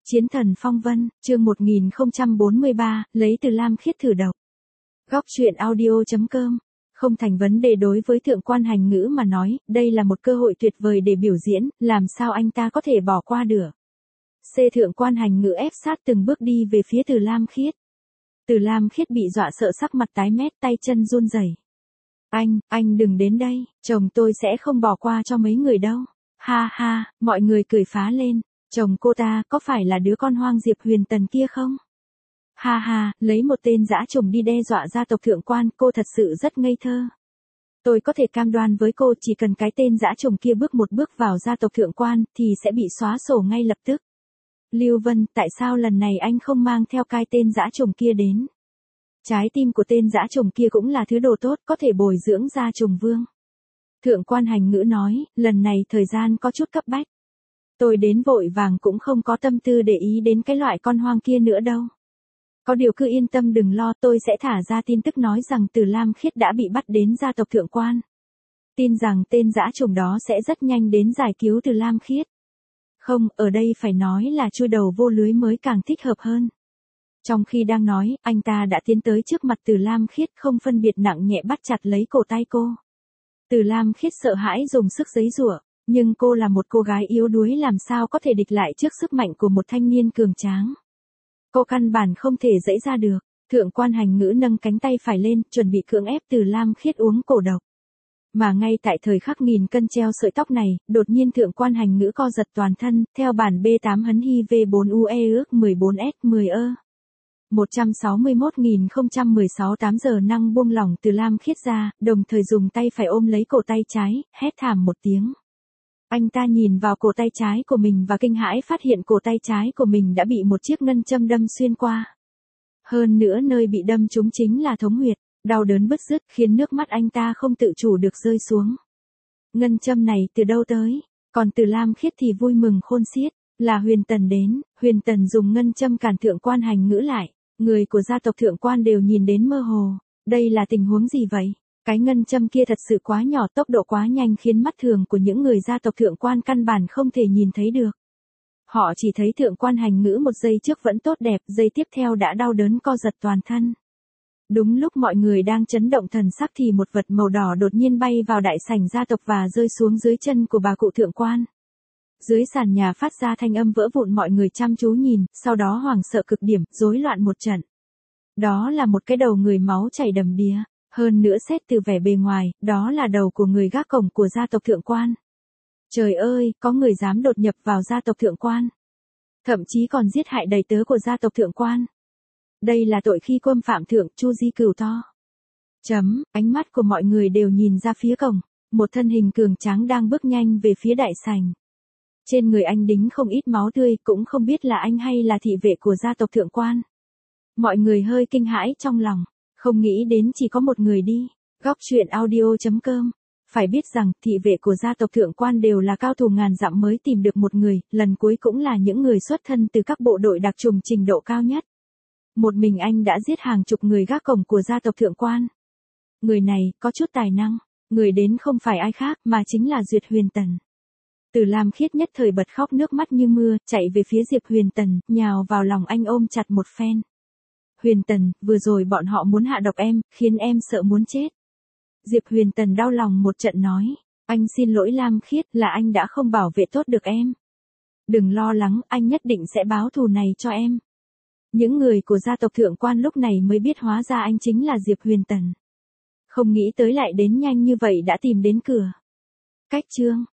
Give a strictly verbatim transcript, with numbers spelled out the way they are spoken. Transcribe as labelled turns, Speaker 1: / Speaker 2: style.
Speaker 1: Chiến thần phong vân, chương một nghìn không trăm bốn mươi ba, lấy Từ Lam Khiết thử độc. Góc truyện audio chấm com. Không thành vấn đề đối với thượng quan hành ngữ mà nói, đây là một cơ hội tuyệt vời để biểu diễn, làm sao anh ta có thể bỏ qua được. C thượng quan hành ngữ ép sát từng bước đi về phía Từ Lam Khiết. Từ Lam Khiết bị dọa sợ sắc mặt tái mét, tay chân run rẩy. Anh, anh đừng đến đây, chồng tôi sẽ không bỏ qua cho mấy người đâu. Ha ha, mọi người cười phá lên. Chồng cô ta có phải là đứa con hoang Diệp Huyền Tần kia không? Ha ha, lấy một tên dã trùng đi đe dọa gia tộc thượng quan, cô thật sự rất ngây thơ. Tôi có thể cam đoan với cô, chỉ cần cái tên dã trùng kia bước một bước vào gia tộc thượng quan thì sẽ bị xóa sổ ngay lập tức. Lưu Vân, tại sao lần này anh không mang theo cái tên dã trùng kia đến? Trái tim của tên dã trùng kia cũng là thứ đồ tốt, có thể bồi dưỡng ra trùng vương. Thượng quan hành ngữ nói, lần này thời gian có chút cấp bách. Tôi đến vội vàng cũng không có tâm tư để ý đến cái loại con hoang kia nữa đâu. Có điều cứ yên tâm đừng lo, tôi sẽ thả ra tin tức nói rằng Từ Lam Khiết đã bị bắt đến gia tộc thượng quan. Tin rằng tên dã trùng đó sẽ rất nhanh đến giải cứu Từ Lam Khiết. Không, ở đây phải nói là chui đầu vô lưới mới càng thích hợp hơn. Trong khi đang nói, anh ta đã tiến tới trước mặt Từ Lam Khiết, không phân biệt nặng nhẹ bắt chặt lấy cổ tay cô. Từ Lam Khiết sợ hãi dùng sức giãy giụa. Nhưng cô là một cô gái yếu đuối, làm sao có thể địch lại trước sức mạnh của một thanh niên cường tráng. Cô căn bản không thể giãy ra được. Thượng quan hành ngữ nâng cánh tay phải lên, chuẩn bị cưỡng ép Từ Lam Khiết uống cổ độc. Mà ngay tại thời khắc nghìn cân treo sợi tóc này, đột nhiên thượng quan hành ngữ co giật toàn thân, theo bản B tám hấn hi V bốn U E ước mười bốn S mười ơ. một trăm sáu mươi mốt nghìn không trăm mười sáu tám giờ năng buông lỏng Từ Lam Khiết ra, đồng thời dùng tay phải ôm lấy cổ tay trái, hét thảm một tiếng. Anh ta nhìn vào cổ tay trái của mình và kinh hãi phát hiện cổ tay trái của mình đã bị một chiếc ngân châm đâm xuyên qua. Hơn nữa nơi bị đâm trúng chính là thống huyệt, đau đớn bứt rứt khiến nước mắt anh ta không tự chủ được rơi xuống. Ngân châm này từ đâu tới? Còn Từ Lam Khiết thì vui mừng khôn xiết, là Huyền Tần đến, Huyền Tần dùng ngân châm cản thượng quan hành ngữ lại, người của gia tộc thượng quan đều nhìn đến mơ hồ, đây là tình huống gì vậy? Cái ngân châm kia thật sự quá nhỏ, tốc độ quá nhanh khiến mắt thường của những người gia tộc thượng quan căn bản không thể nhìn thấy được. Họ chỉ thấy thượng quan hành ngữ một giây trước vẫn tốt đẹp, giây tiếp theo đã đau đớn co giật toàn thân. Đúng lúc mọi người đang chấn động thần sắc thì một vật màu đỏ đột nhiên bay vào đại sảnh gia tộc và rơi xuống dưới chân của bà cụ thượng quan. Dưới sàn nhà phát ra thanh âm vỡ vụn, mọi người chăm chú nhìn, sau đó hoảng sợ cực điểm, rối loạn một trận. Đó là một cái đầu người máu chảy đầm đìa. Hơn nữa xét từ vẻ bề ngoài, đó là đầu của người gác cổng của gia tộc thượng quan. Trời ơi, có người dám đột nhập vào gia tộc thượng quan. Thậm chí còn giết hại đầy tớ của gia tộc thượng quan. Đây là tội khi quân phạm thượng, Chu Di cửu to. Chấm, ánh mắt của mọi người đều nhìn ra phía cổng. Một thân hình cường tráng đang bước nhanh về phía đại sảnh. Trên người anh đính không ít máu tươi, cũng không biết là anh hay là thị vệ của gia tộc thượng quan. Mọi người hơi kinh hãi trong lòng. Không nghĩ đến chỉ có một người đi. Góc truyện audio chấm com. Phải biết rằng, thị vệ của gia tộc thượng quan đều là cao thủ ngàn dặm mới tìm được một người, lần cuối cũng là những người xuất thân từ các bộ đội đặc trùng trình độ cao nhất. Một mình anh đã giết hàng chục người gác cổng của gia tộc thượng quan. Người này, có chút tài năng. Người đến không phải ai khác, mà chính là Duyệt Huyền Tần. Từ Lam Khiết nhất thời bật khóc nước mắt như mưa, chạy về phía Diệp Huyền Tần, nhào vào lòng anh ôm chặt một phen. Huyền Tần, vừa rồi bọn họ muốn hạ độc em, khiến em sợ muốn chết. Diệp Huyền Tần đau lòng một trận nói, anh xin lỗi Lam Khiết, là anh đã không bảo vệ tốt được em. Đừng lo lắng, anh nhất định sẽ báo thù này cho em. Những người của gia tộc thượng quan lúc này mới biết hóa ra anh chính là Diệp Huyền Tần. Không nghĩ tới lại đến nhanh như vậy đã tìm đến cửa. Cách chương